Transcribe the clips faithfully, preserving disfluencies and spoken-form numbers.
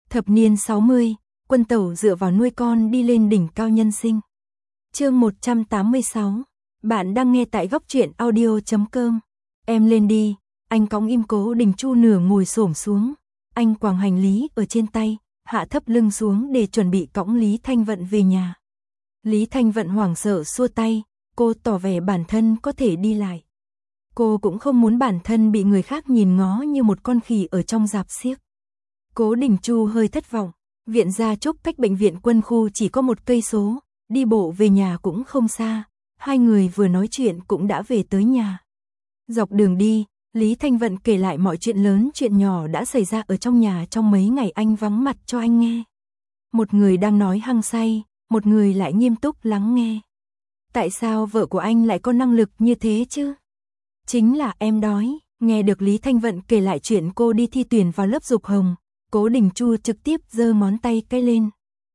Thập niên sáu mươi, Quân Tẩu dựa vào nuôi con đi lên đỉnh cao nhân sinh. Chương một trăm tám mươi sáu. Bạn đang nghe tại góc truyện audio chấm com. Em lên đi. Anh cõng im Cố Đình Chu nửa ngồi xổm xuống. Anh quàng hành lý ở trên tay, hạ thấp lưng xuống để chuẩn bị cõng Lý Thanh Vận về nhà. Lý Thanh Vận hoảng sợ xua tay, cô tỏ vẻ bản thân có thể đi lại. Cô cũng không muốn bản thân bị người khác nhìn ngó như một con khỉ ở trong rạp xiếc. Cố Đình Chu hơi thất vọng, viện Gia Trúc cách bệnh viện quân khu chỉ có một cây số, đi bộ về nhà cũng không xa, hai người vừa nói chuyện cũng đã về tới nhà. Dọc đường đi, Lý Thanh Vận kể lại mọi chuyện lớn chuyện nhỏ đã xảy ra ở trong nhà trong mấy ngày anh vắng mặt cho anh nghe. Một người đang nói hăng say, một người lại nghiêm túc lắng nghe. Tại sao vợ của anh lại có năng lực như thế chứ? Chính là em đói. Nghe được Lý Thanh Vận kể lại chuyện cô đi thi tuyển vào lớp dục hồng, Cố Đình Chu trực tiếp giơ ngón tay cái lên.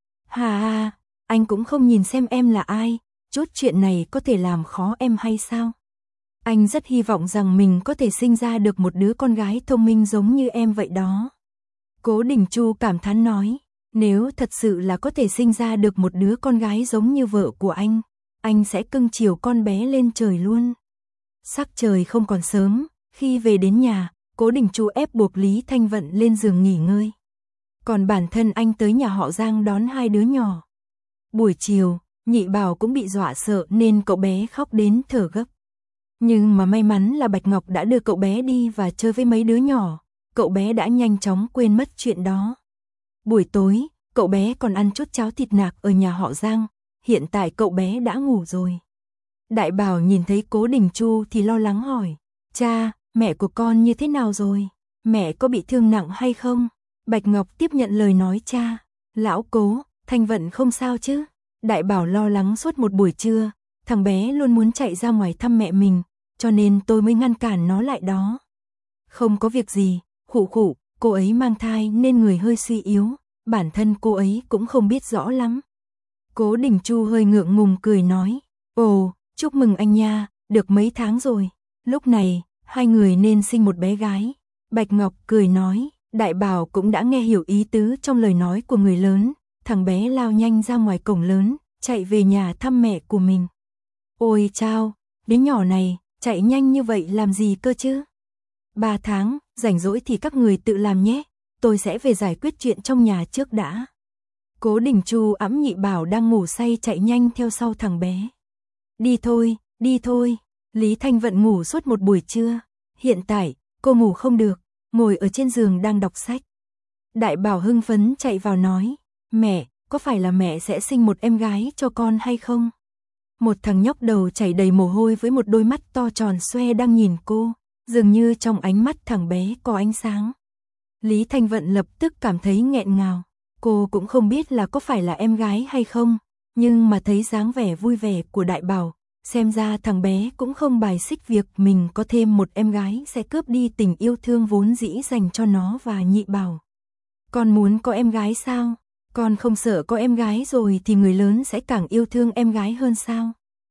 Hà hà, anh cũng không nhìn xem em là ai, chút chuyện này có thể làm khó em hay sao? Anh rất hy vọng rằng mình có thể sinh ra được một đứa con gái thông minh giống như em vậy đó. Cố Đình Chu cảm thán nói, nếu thật sự là có thể sinh ra được một đứa con gái giống như vợ của anh, anh sẽ cưng chiều con bé lên trời luôn. Sắc trời không còn sớm, khi về đến nhà, Cố Đình Chu ép buộc Lý Thanh Vận lên giường nghỉ ngơi. Còn bản thân anh tới nhà họ Giang đón hai đứa nhỏ. Buổi chiều, Nhị Bảo cũng bị dọa sợ nên cậu bé khóc đến thở gấp. Nhưng mà may mắn là Bạch Ngọc đã đưa cậu bé đi và chơi với mấy đứa nhỏ, cậu bé đã nhanh chóng quên mất chuyện đó. Buổi tối, cậu bé còn ăn chút cháo thịt nạc ở nhà họ Giang, hiện tại cậu bé đã ngủ rồi. Đại Bảo nhìn thấy Cố Đình Chu thì lo lắng hỏi, cha, mẹ của con như thế nào rồi? Mẹ có bị thương nặng hay không? Bạch Ngọc tiếp nhận lời nói cha, lão Cố, Thanh Vận không sao chứ? Đại Bảo lo lắng suốt một buổi trưa, thằng bé luôn muốn chạy ra ngoài thăm mẹ mình, cho nên tôi mới ngăn cản nó lại đó. Không có việc gì, khụ khụ, cô ấy mang thai nên người hơi suy yếu, bản thân cô ấy cũng không biết rõ lắm. Cố Đình Chu hơi ngượng ngùng cười nói, ồ, chúc mừng anh nha, được mấy tháng rồi. Lúc này, hai người nên sinh một bé gái. Bạch Ngọc cười nói, Đại Bảo cũng đã nghe hiểu ý tứ trong lời nói của người lớn, thằng bé lao nhanh ra ngoài cổng lớn, chạy về nhà thăm mẹ của mình. Ôi chao, đứa nhỏ này, chạy nhanh như vậy làm gì cơ chứ? Ba tháng, rảnh rỗi thì các người tự làm nhé, tôi sẽ về giải quyết chuyện trong nhà trước đã. Cố Đình Chu ẵm Nhị Bảo đang ngủ say chạy nhanh theo sau thằng bé. Đi thôi, đi thôi. Lý Thanh Vận ngủ suốt một buổi trưa, hiện tại, cô ngủ không được, ngồi ở trên giường đang đọc sách. Đại Bảo hưng phấn chạy vào nói, mẹ, có phải là mẹ sẽ sinh một em gái cho con hay không? Một thằng nhóc đầu chảy đầy mồ hôi với một đôi mắt to tròn xoe đang nhìn cô, dường như trong ánh mắt thằng bé có ánh sáng. Lý Thanh Vận lập tức cảm thấy nghẹn ngào, cô cũng không biết là có phải là em gái hay không, nhưng mà thấy dáng vẻ vui vẻ của Đại Bảo, xem ra thằng bé cũng không bài xích việc mình có thêm một em gái sẽ cướp đi tình yêu thương vốn dĩ dành cho nó và Nhị Bảo. Con muốn có em gái sao? Con không sợ có em gái rồi thì người lớn sẽ càng yêu thương em gái hơn sao?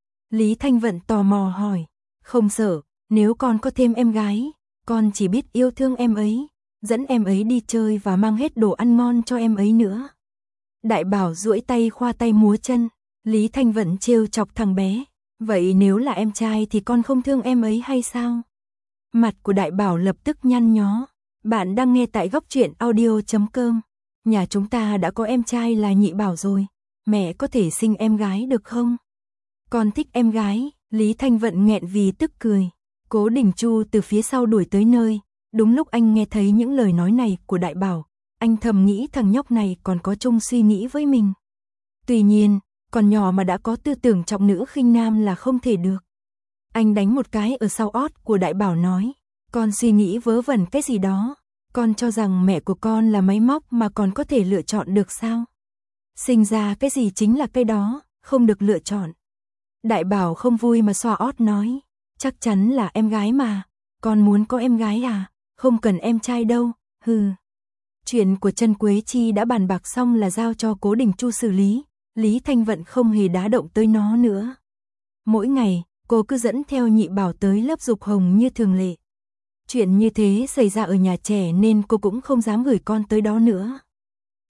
Lý Thanh Vận tò mò hỏi, không sợ, nếu con có thêm em gái, con chỉ biết yêu thương em ấy, dẫn em ấy đi chơi và mang hết đồ ăn ngon cho em ấy nữa. Đại Bảo duỗi tay khoa tay múa chân, Lý Thanh Vận trêu chọc thằng bé, vậy nếu là em trai thì con không thương em ấy hay sao? Mặt của Đại Bảo lập tức nhăn nhó, bạn đang nghe tại góc truyện audio chấm com. Nhà chúng ta đã có em trai là Nhị Bảo rồi, mẹ có thể sinh em gái được không? Con thích em gái, Lý Thanh Vận nghẹn vì tức cười. Cố Đình Chu từ phía sau đuổi tới nơi, đúng lúc anh nghe thấy những lời nói này của Đại Bảo, anh thầm nghĩ thằng nhóc này còn có chung suy nghĩ với mình. Tuy nhiên, còn nhỏ mà đã có tư tưởng trọng nữ khinh nam là không thể được. Anh đánh một cái ở sau ót của Đại Bảo nói, con suy nghĩ vớ vẩn cái gì đó, con cho rằng mẹ của con là máy móc mà còn có thể lựa chọn được sao? Sinh ra cái gì chính là cái đó, không được lựa chọn. Đại Bảo không vui mà xoa ót nói, chắc chắn là em gái mà, con muốn có em gái à, không cần em trai đâu, hừ. Chuyện của Trân Quế Chi đã bàn bạc xong là giao cho Cố Đình Chu xử lý, Lý Thanh Vận không hề đá động tới nó nữa. Mỗi ngày, cô cứ dẫn theo Nhị Bảo tới lớp dục hồng như thường lệ. Chuyện như thế xảy ra ở nhà trẻ nên cô cũng không dám gửi con tới đó nữa.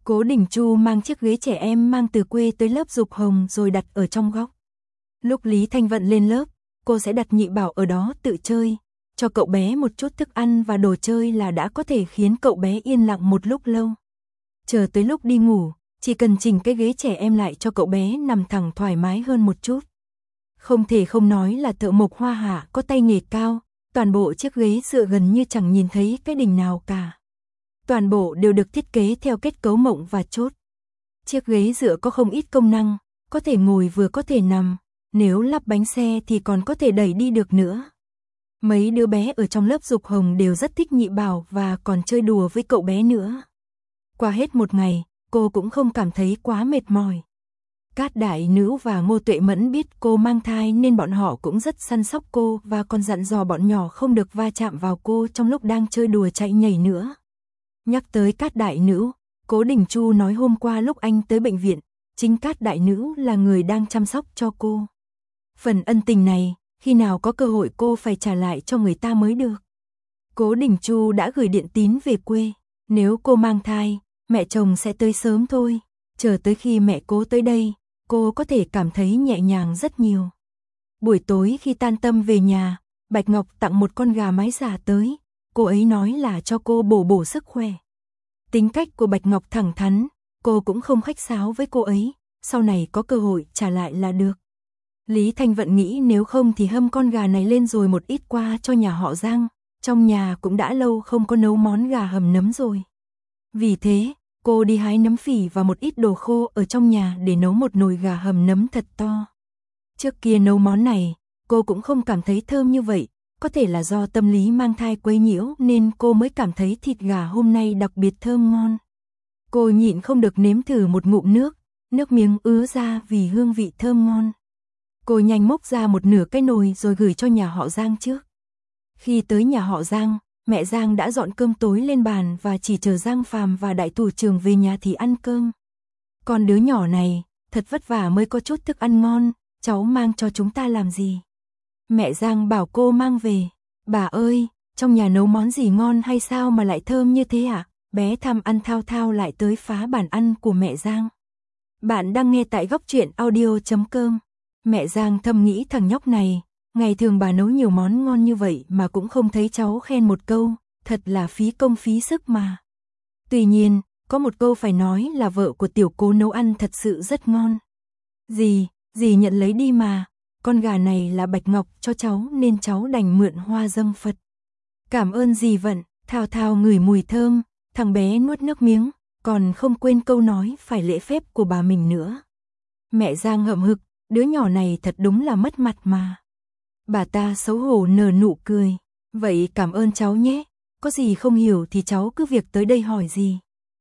Cố Đình Chu mang chiếc ghế trẻ em mang từ quê tới lớp dục hồng rồi đặt ở trong góc. Lúc Lý Thanh Vận lên lớp, cô sẽ đặt Nhị Bảo ở đó tự chơi, cho cậu bé một chút thức ăn và đồ chơi là đã có thể khiến cậu bé yên lặng một lúc lâu. Chờ tới lúc đi ngủ, chỉ cần chỉnh cái ghế trẻ em lại cho cậu bé nằm thẳng thoải mái hơn một chút. Không thể không nói là thợ mộc Hoa Hạ có tay nghề cao, toàn bộ chiếc ghế dựa gần như chẳng nhìn thấy cái đỉnh nào cả. Toàn bộ đều được thiết kế theo kết cấu mộng và chốt. Chiếc ghế dựa có không ít công năng, có thể ngồi vừa có thể nằm, nếu lắp bánh xe thì còn có thể đẩy đi được nữa. Mấy đứa bé ở trong lớp dục hồng đều rất thích Nhị Bảo và còn chơi đùa với cậu bé nữa. Qua hết một ngày, cô cũng không cảm thấy quá mệt mỏi. Cát Đại Nữ và Ngô Tuệ Mẫn biết cô mang thai nên bọn họ cũng rất săn sóc cô và còn dặn dò bọn nhỏ không được va chạm vào cô trong lúc đang chơi đùa chạy nhảy nữa. Nhắc tới Cát Đại Nữ, Cố Đình Chu nói hôm qua lúc anh tới bệnh viện, chính Cát Đại Nữ là người đang chăm sóc cho cô. Phần ân tình này, khi nào có cơ hội cô phải trả lại cho người ta mới được. Cố Đình Chu đã gửi điện tín về quê, nếu cô mang thai, mẹ chồng sẽ tới sớm thôi, chờ tới khi mẹ Cố tới đây, cô có thể cảm thấy nhẹ nhàng rất nhiều. Buổi tối khi tan tầm về nhà, Bạch Ngọc tặng một con gà mái già tới, cô ấy nói là cho cô bổ bổ sức khỏe. Tính cách của Bạch Ngọc thẳng thắn, cô cũng không khách sáo với cô ấy, sau này có cơ hội trả lại là được. Lý Thanh Vận nghĩ nếu không thì hâm con gà này lên rồi một ít qua cho nhà họ Giang, trong nhà cũng đã lâu không có nấu món gà hầm nấm rồi. Vì thế, cô đi hái nấm phỉ và một ít đồ khô ở trong nhà để nấu một nồi gà hầm nấm thật to. Trước kia nấu món này, cô cũng không cảm thấy thơm như vậy, có thể là do tâm lý mang thai quấy nhiễu nên cô mới cảm thấy thịt gà hôm nay đặc biệt thơm ngon. Cô nhịn không được nếm thử một ngụm nước, nước miếng ứa ra vì hương vị thơm ngon. Cô nhanh móc ra một nửa cái nồi rồi gửi cho nhà họ Giang trước. Khi tới nhà họ Giang, mẹ Giang đã dọn cơm tối lên bàn và chỉ chờ Giang Phàm và Đại Thủ Trưởng về nhà thì ăn cơm. Con đứa nhỏ này, thật vất vả mới có chút thức ăn ngon, cháu mang cho chúng ta làm gì? Mẹ Giang bảo cô mang về. Bà ơi, trong nhà nấu món gì ngon hay sao mà lại thơm như thế ạ? À? Bé tham ăn thao thao lại tới phá bàn ăn của mẹ Giang. Bạn đang nghe tại góc truyện audio chấm com. Mẹ Giang thầm nghĩ thằng nhóc này, ngày thường bà nấu nhiều món ngon như vậy mà cũng không thấy cháu khen một câu, thật là phí công phí sức mà. Tuy nhiên, có một câu phải nói là vợ của tiểu Cố nấu ăn thật sự rất ngon. Dì, dì nhận lấy đi mà, con gà này là Bạch Ngọc cho cháu nên cháu đành mượn hoa dâng Phật. Cảm ơn dì Vận, Thao Thao ngửi mùi thơm, thằng bé nuốt nước miếng, còn không quên câu nói phải lễ phép của bà mình nữa. Mẹ Giang hậm hực, đứa nhỏ này thật đúng là mất mặt mà. Bà ta xấu hổ nở nụ cười, vậy cảm ơn cháu nhé, có gì không hiểu thì cháu cứ việc tới đây hỏi gì.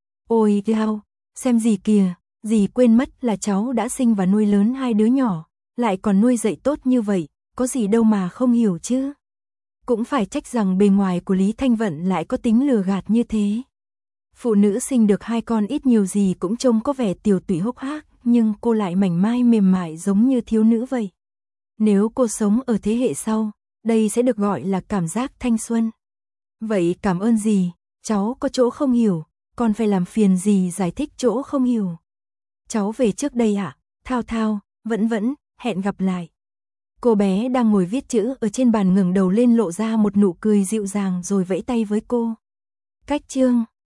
Ôi Gao, xem gì kìa, dì quên mất là cháu đã sinh và nuôi lớn hai đứa nhỏ, lại còn nuôi dạy tốt như vậy, có gì đâu mà không hiểu chứ. Cũng phải trách rằng bề ngoài của Lý Thanh Vận lại có tính lừa gạt như thế. Phụ nữ sinh được hai con ít nhiều gì cũng trông có vẻ tiểu tụy hốc hác, nhưng cô lại mảnh mai mềm mại giống như thiếu nữ vậy. Nếu cô sống ở thế hệ sau, đây sẽ được gọi là cảm giác thanh xuân. Vậy cảm ơn dì, cháu có chỗ không hiểu, còn phải làm phiền dì giải thích chỗ không hiểu. Cháu về trước đây ạ, à? Thao Thao, Vẫn Vẫn, hẹn gặp lại. Cô bé đang ngồi viết chữ ở trên bàn ngẩng đầu lên lộ ra một nụ cười dịu dàng rồi vẫy tay với cô. Cách chương